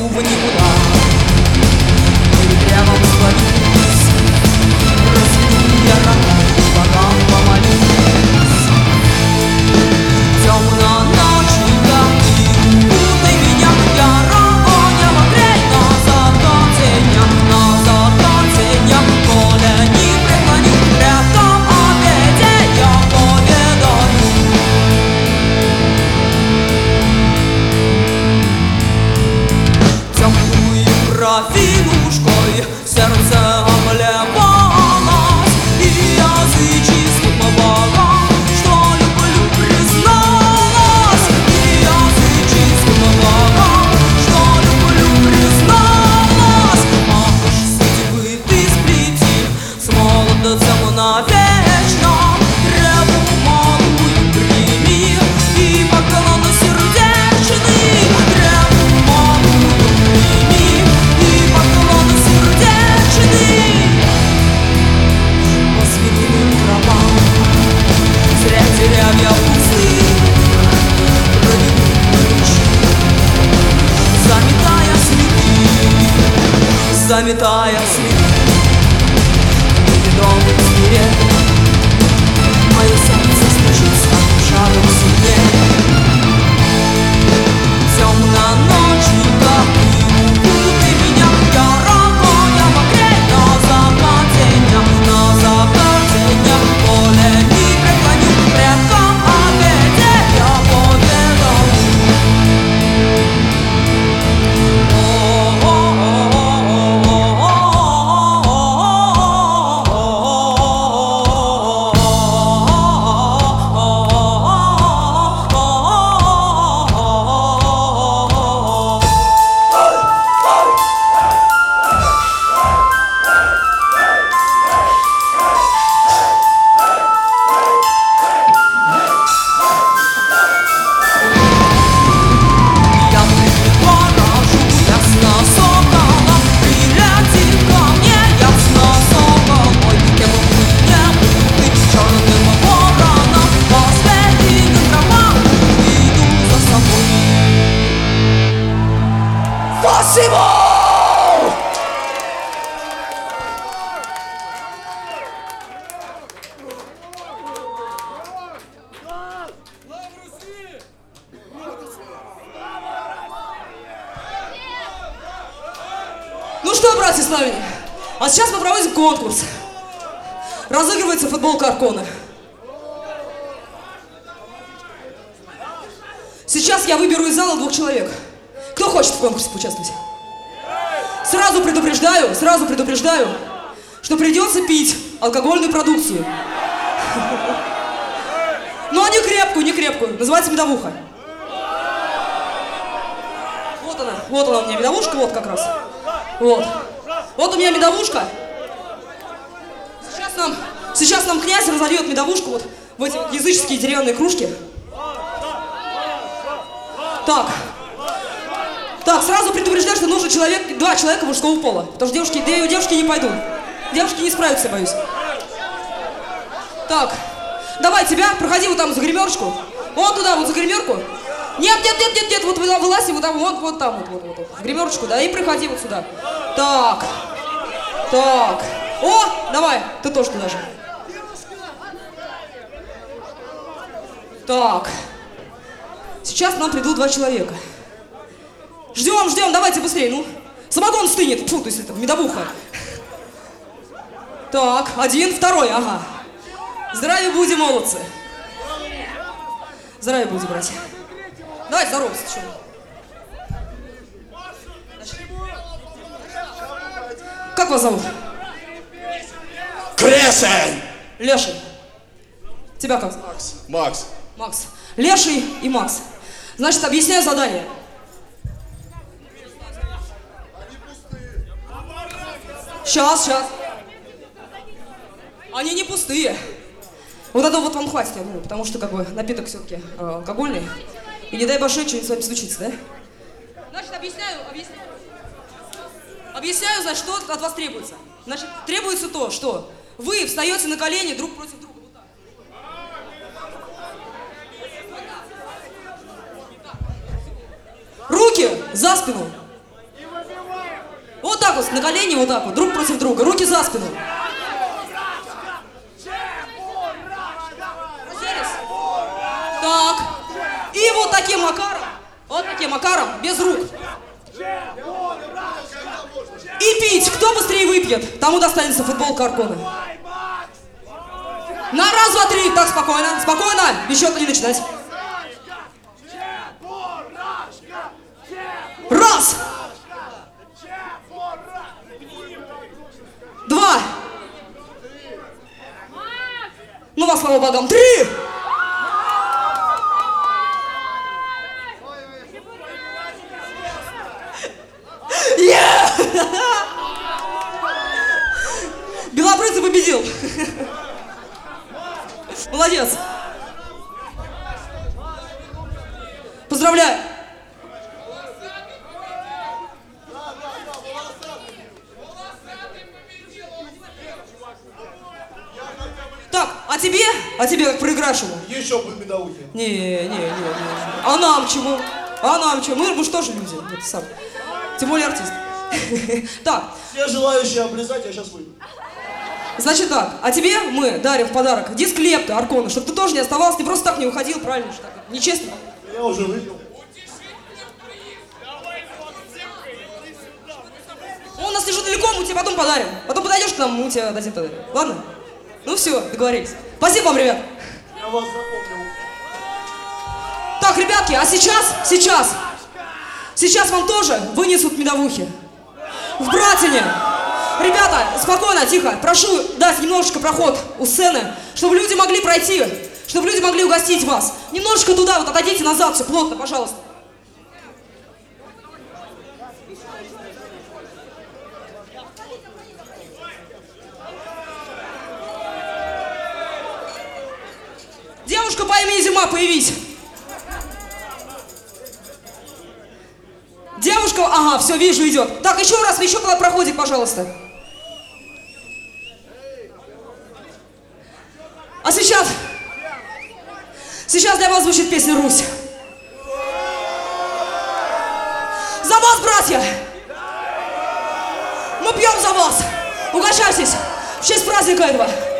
в никуда. Прямо склонись, разведу я раны, богам помолюсь. Темно ночи, как укутай меня, ярого неба грей. На закат теням, поля не преклоню, рядом обеде я поведаю. Темную кровинушкой сердце обливалось, и языческим богам, что люблю, призналась. И языческим богам, что люблю, призналась. Ах уж судьбы ты сплети с молодцем навечно, требу малую прими и поклон сердечный. Требу малую прими и поклон сердечный. По светлым тропам зря деревья пустые пробегут ночи, заметая следы, заметая следы. Неведомым зверем мое сердце стучится шагом сильнее. Темно ночью, как ты укутай меня, ярого неба грей. На закате дня поле не преклоню, предкам обеде я поведаю. Я пригорожу ясно сокола, прилетит ко мне ясно сокол мой. Небо ты черным вороном, по светлым тропам иду за собой. Спасибо! Ну что, братья славяне, а сейчас мы проводим конкурс. Разыгрывается футболка Аркона. Сейчас я выберу из зала 2 человек. Кто хочет в конкурсе поучаствовать? Сразу предупреждаю, что придется пить алкогольную продукцию. Но не крепкую, называется медовуха. Вот она у меня медовушка, вот как раз. Вот у меня медовушка. Сейчас нам князь разольет медовушку вот в эти языческие деревянные кружки. Так, сразу предупреждаю, что нужно 2 человека мужского пола. Потому что девушки не пойдут. Девушки не справятся, боюсь. Так, давай тебя, проходи вот там за гримерочку. Вон туда, вот за гримерку. Нет, вот вылазь, вот там, вот там, вот, в гримерочку, да, и приходи вот сюда. Так. О, давай, ты тоже туда же. Так. Сейчас нам придут 2 человека. Ждем, давайте быстрее, ну. Самогон стынет, фу, то есть это медовуха. Так, 1, 2, ага. Здравия будем, молодцы. Здравия будем, братья. Давайте здороваться, что ли. Как вас зовут? Крешень! Леший. Тебя как? Макс. Макс. Леший и Макс. Значит, объясняю задание. Сейчас. Они не пустые. Вот это вот вам хватит, я думаю, потому что как бы напиток все-таки алкогольный. И не дай боже, что-нибудь с вами случится, да? Значит, объясняю, значит, что от вас требуется. Значит, требуется то, что вы встаете на колени друг против друга. Вот так. Руки за спину. так вот, на колени вот так вот, друг против друга, руки за спину. Так. И вот таким макаром, без рук. И пить. Кто быстрее выпьет, тому достанется футболка Аркона. На раз, два, три. Так, спокойно, спокойно. Без счета не начинать. Раз. Два. Ну вас, слава богам. Три. Белобрысый победил. Молодец. Поздравляю. Так, а тебе? А тебе как проигравшему? Еще бы медовухи. Не. А нам чему? А нам чего? Мы же тоже люди. Это сам. Тем более артист. Так. Все желающие облизать, я сейчас выйду. Значит так, а тебе мы дарим в подарок диск Лепта, Аркона, чтобы ты тоже не оставался, ты просто так не уходил, правильно же так? Нечестно. Я уже выпил. Он у нас лежит далеко, мы тебе потом подарим. Потом подойдешь к нам, мы тебе дадим подарок. Ладно? Ну все, договорились. Спасибо вам, ребят. Я вас запомнил. Так, ребятки, а сейчас вам тоже вынесут медовухи. В Братине. Ребята, спокойно, тихо. Прошу дать немножечко проход у сцены, чтобы люди могли пройти, чтобы люди могли угостить вас. Немножечко туда, вот отойдите назад, все плотно, пожалуйста. Девушка по имени Зима, появись. Девушка, ага, все, вижу, идет. Так, еще раз, еще когда проходит, пожалуйста. А сейчас для вас звучит песня «Русь». За вас, братья! Мы пьем за вас! Угощайтесь в честь праздника этого!